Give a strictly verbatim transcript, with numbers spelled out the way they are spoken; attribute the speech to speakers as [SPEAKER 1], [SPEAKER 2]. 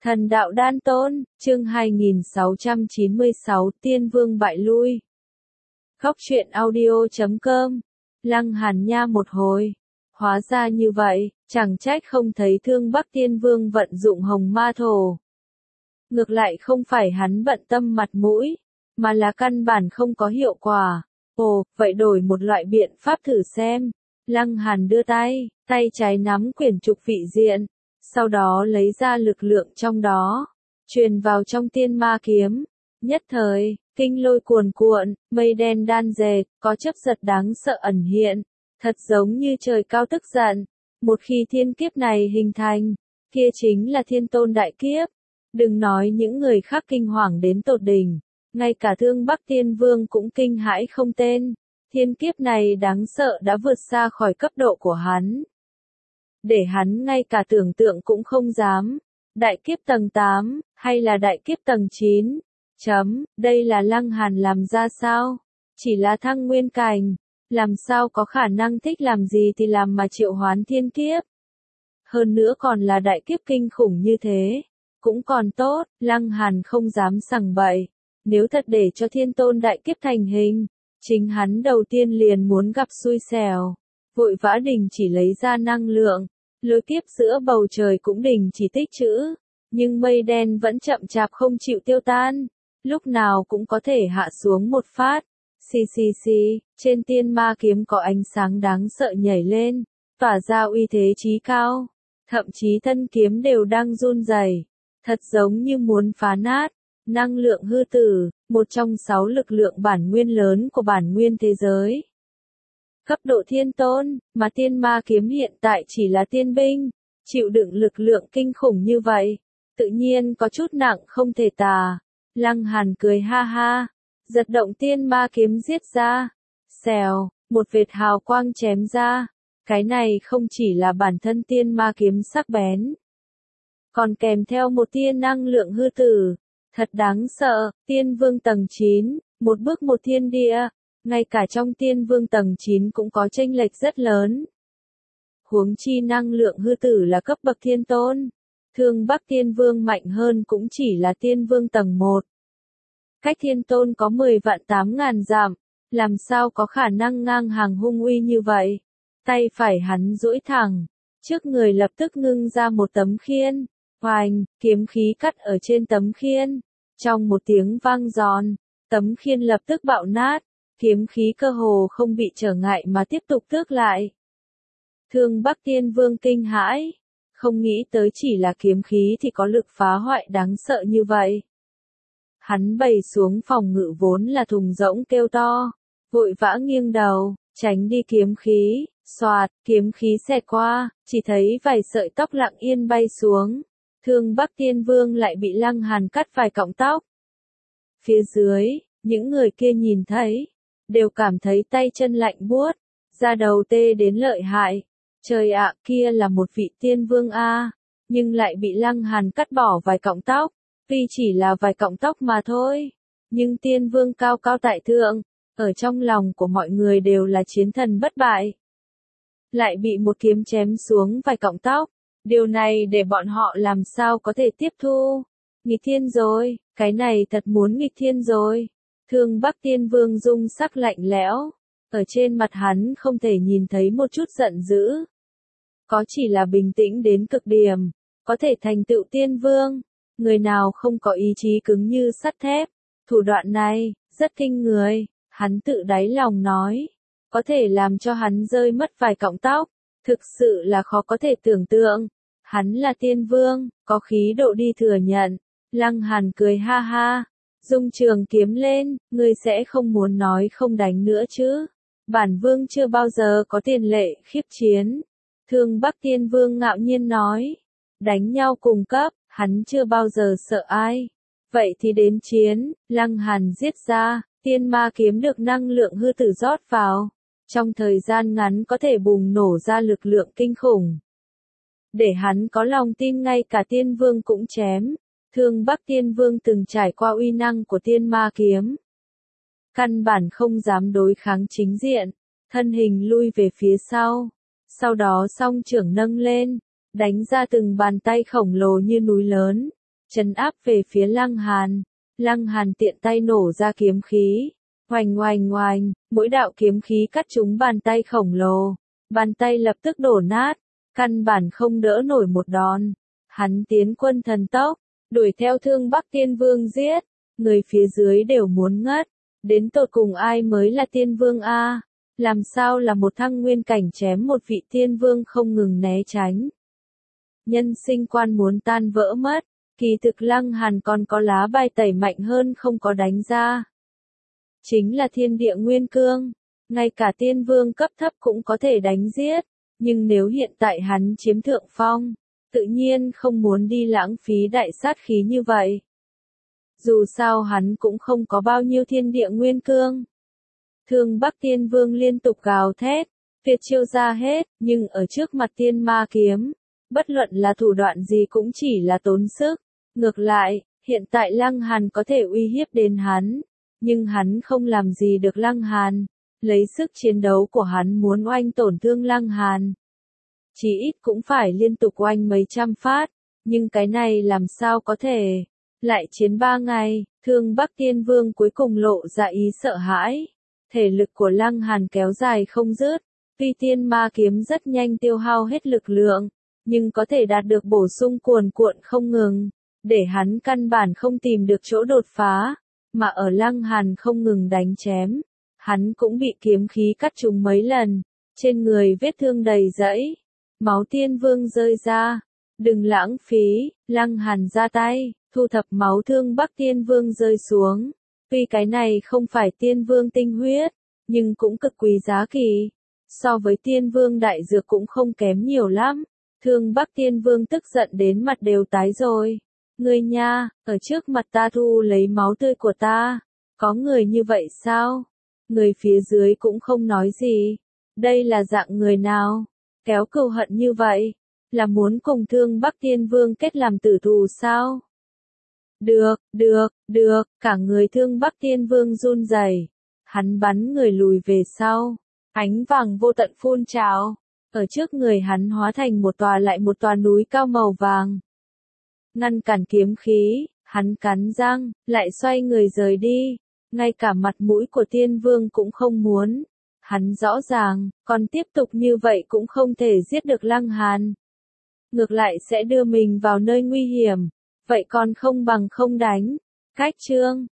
[SPEAKER 1] Thần đạo đan tôn, chương hai nghìn sáu trăm chín mươi sáu, Tiên Vương bại lui. Khóc chuyện audio chấm com. Lăng Hàn nha một hồi. Hóa ra như vậy, chẳng trách không thấy Thương Bắc Tiên Vương vận dụng hồng ma thổ. Ngược lại không phải hắn bận tâm mặt mũi, mà là căn bản không có hiệu quả. Ồ, vậy đổi một loại biện pháp thử xem. Lăng Hàn đưa tay, tay trái nắm quyển trục vị diện. Sau đó lấy ra lực lượng trong đó, truyền vào trong tiên ma kiếm. Nhất thời, kinh lôi cuồn cuộn, mây đen đan dệt, có chấp giật đáng sợ ẩn hiện, thật giống như trời cao tức giận. Một khi thiên kiếp này hình thành, kia chính là thiên tôn đại kiếp. Đừng nói những người khác kinh hoàng đến tột đỉnh, ngay cả Thương Bắc Tiên Vương cũng kinh hãi không tên. Thiên kiếp này đáng sợ đã vượt xa khỏi cấp độ của hắn. Để hắn ngay cả tưởng tượng cũng không dám. Đại kiếp tầng tám, hay là đại kiếp tầng chín? Chấm, đây là Lăng Hàn làm ra sao? Chỉ là thăng nguyên cảnh, làm sao có khả năng thích làm gì thì làm mà triệu hoán thiên kiếp? Hơn nữa còn là đại kiếp kinh khủng như thế. Cũng còn tốt, Lăng Hàn không dám sằng bậy. Nếu thật để cho thiên tôn đại kiếp thành hình, chính hắn đầu tiên liền muốn gặp xui xẻo. Vội vã đình chỉ lấy ra năng lượng, lôi kiếp giữa bầu trời cũng đình chỉ tích trữ, nhưng mây đen vẫn chậm chạp không chịu tiêu tan, lúc nào cũng có thể hạ xuống một phát. Xì xì xì, trên tiên ma kiếm có ánh sáng đáng sợ nhảy lên, tỏa ra uy thế chí cao, thậm chí thân kiếm đều đang run rẩy, thật giống như muốn phá nát. Năng lượng hư tử, một trong sáu lực lượng bản nguyên lớn của bản nguyên thế giới. Cấp độ thiên tôn, mà tiên ma kiếm hiện tại chỉ là tiên binh, chịu đựng lực lượng kinh khủng như vậy, tự nhiên có chút nặng không thể tả. Lăng Hàn cười ha ha, giật động tiên ma kiếm giết ra, xèo, một vệt hào quang chém ra, cái này không chỉ là bản thân tiên ma kiếm sắc bén, còn kèm theo một tia năng lượng hư tử, thật đáng sợ. Tiên Vương tầng chín, một bước một thiên địa. Ngay cả trong Tiên Vương tầng chín cũng có chênh lệch rất lớn. Huống chi năng lượng hư tử là cấp bậc thiên tôn. Thương Bắc Tiên Vương mạnh hơn cũng chỉ là Tiên Vương tầng một. Cách thiên tôn có mười vạn tám ngàn dặm, làm sao có khả năng ngang hàng hung uy như vậy. Tay phải hắn duỗi thẳng, trước người lập tức ngưng ra một tấm khiên. Hoành, kiếm khí cắt ở trên tấm khiên. Trong một tiếng vang giòn, tấm khiên lập tức bạo nát. Kiếm khí cơ hồ không bị trở ngại mà tiếp tục tước lại. Thương Bắc Tiên Vương kinh hãi, không nghĩ tới chỉ là kiếm khí thì có lực phá hoại đáng sợ như vậy. Hắn bày xuống phòng ngự vốn là thùng rỗng kêu to, vội vã nghiêng đầu, tránh đi kiếm khí, xoạt, kiếm khí xẹt qua, chỉ thấy vài sợi tóc lặng yên bay xuống. Thương Bắc Tiên Vương lại bị Lăng Hàn cắt vài cọng tóc. Phía dưới, những người kia nhìn thấy, đều cảm thấy tay chân lạnh buốt, da đầu tê đến lợi hại. Trời ạ, kia là một vị tiên vương a, nhưng lại bị Lăng Hàn cắt bỏ vài cọng tóc, tuy chỉ là vài cọng tóc mà thôi, nhưng tiên vương cao cao tại thượng, ở trong lòng của mọi người đều là chiến thần bất bại. Lại bị một kiếm chém xuống vài cọng tóc, điều này để bọn họ làm sao có thể tiếp thu. Nghịch thiên rồi, cái này thật muốn nghịch thiên rồi. Thương Bắc Tiên Vương dung sắc lạnh lẽo, ở trên mặt hắn không thể nhìn thấy một chút giận dữ. Có chỉ là bình tĩnh đến cực điểm, có thể thành tựu tiên vương, người nào không có ý chí cứng như sắt thép. Thủ đoạn này, rất kinh người, hắn tự đáy lòng nói, có thể làm cho hắn rơi mất vài cọng tóc, thực sự là khó có thể tưởng tượng. Hắn là tiên vương, có khí độ đi thừa nhận. Lăng Hàn cười ha ha. Dung trường kiếm lên, ngươi sẽ không muốn nói không đánh nữa chứ. Bản vương chưa bao giờ có tiền lệ khiếp chiến. Thương Bắc Tiên Vương ngạo nhiên nói. Đánh nhau cùng cấp, hắn chưa bao giờ sợ ai. Vậy thì đến chiến. Lăng Hàn giết ra, tiên ma kiếm được năng lượng hư tử rót vào. Trong thời gian ngắn có thể bùng nổ ra lực lượng kinh khủng. Để hắn có lòng tin ngay cả tiên vương cũng chém. Thương Bắc Tiên Vương từng trải qua uy năng của tiên ma kiếm. Căn bản không dám đối kháng chính diện, thân hình lui về phía sau. Sau đó song trưởng nâng lên, đánh ra từng bàn tay khổng lồ như núi lớn. trấn áp về phía Lăng Hàn. Lăng Hàn tiện tay nổ ra kiếm khí. Oanh oanh oanh, mỗi đạo kiếm khí cắt trúng bàn tay khổng lồ. Bàn tay lập tức đổ nát, căn bản không đỡ nổi một đòn. Hắn tiến quân thần tốc, đuổi theo Thương Bắc Tiên Vương giết. Người phía dưới đều muốn ngất. Đến tột cùng ai mới là Tiên Vương a? Làm sao là một thăng nguyên cảnh chém một vị Tiên Vương không ngừng né tránh. Nhân sinh quan muốn tan vỡ mất. Kỳ thực Lăng Hàn còn có lá bài tẩy mạnh hơn không có đánh ra. Chính là thiên địa nguyên cương. Ngay cả tiên vương cấp thấp cũng có thể đánh giết. Nhưng nếu hiện tại hắn chiếm thượng phong, tự nhiên không muốn đi lãng phí đại sát khí như vậy. Dù sao hắn cũng không có bao nhiêu thiên địa nguyên cương. Thương Bắc Tiên Vương liên tục gào thét, tuyệt chiêu ra hết, nhưng ở trước mặt tiên ma kiếm, bất luận là thủ đoạn gì cũng chỉ là tốn sức. Ngược lại, hiện tại Lăng Hàn có thể uy hiếp đến hắn, nhưng hắn không làm gì được Lăng Hàn. Lấy sức chiến đấu của hắn muốn oanh tổn thương Lăng Hàn, chỉ ít cũng phải liên tục oanh mấy trăm phát, nhưng cái này làm sao có thể. Lại chiến ba ngày, Thương Bắc Tiên Vương cuối cùng lộ ra ý sợ hãi. Thể lực của Lăng Hàn kéo dài không dứt, tuy tiên ma kiếm rất nhanh tiêu hao hết lực lượng, nhưng có thể đạt được bổ sung cuồn cuộn không ngừng, để hắn căn bản không tìm được chỗ đột phá, mà ở Lăng Hàn không ngừng đánh chém, hắn cũng bị kiếm khí cắt trúng mấy lần, trên người vết thương đầy rẫy, máu Tiên Vương rơi ra. Đừng lãng phí, Lăng Hàn ra tay, thu thập máu Thương Bắc Tiên Vương rơi xuống. Tuy cái này không phải Tiên Vương tinh huyết, nhưng cũng cực quý giá kỳ. So với Tiên Vương đại dược cũng không kém nhiều lắm. Thương Bắc Tiên Vương tức giận đến mặt đều tái rồi. Ngươi nha, ở trước mặt ta thu lấy máu tươi của ta. Có người như vậy sao? Người phía dưới cũng không nói gì. Đây là dạng người nào? Kéo cừu hận như vậy? Là muốn cùng Thương Bắc Tiên Vương kết làm tử thù sao? Được, được, được, cả người Thương Bắc Tiên Vương run rẩy. Hắn bắn người lùi về sau. Ánh vàng vô tận phun trào. Ở trước người hắn hóa thành một tòa lại một tòa núi cao màu vàng. Ngăn cản kiếm khí, hắn cắn răng, lại xoay người rời đi. Ngay cả mặt mũi của Tiên Vương cũng không muốn. Hắn rõ ràng, còn tiếp tục như vậy cũng không thể giết được Lăng Hàn. Ngược lại sẽ đưa mình vào nơi nguy hiểm. Vậy còn không bằng không đánh. Cách chương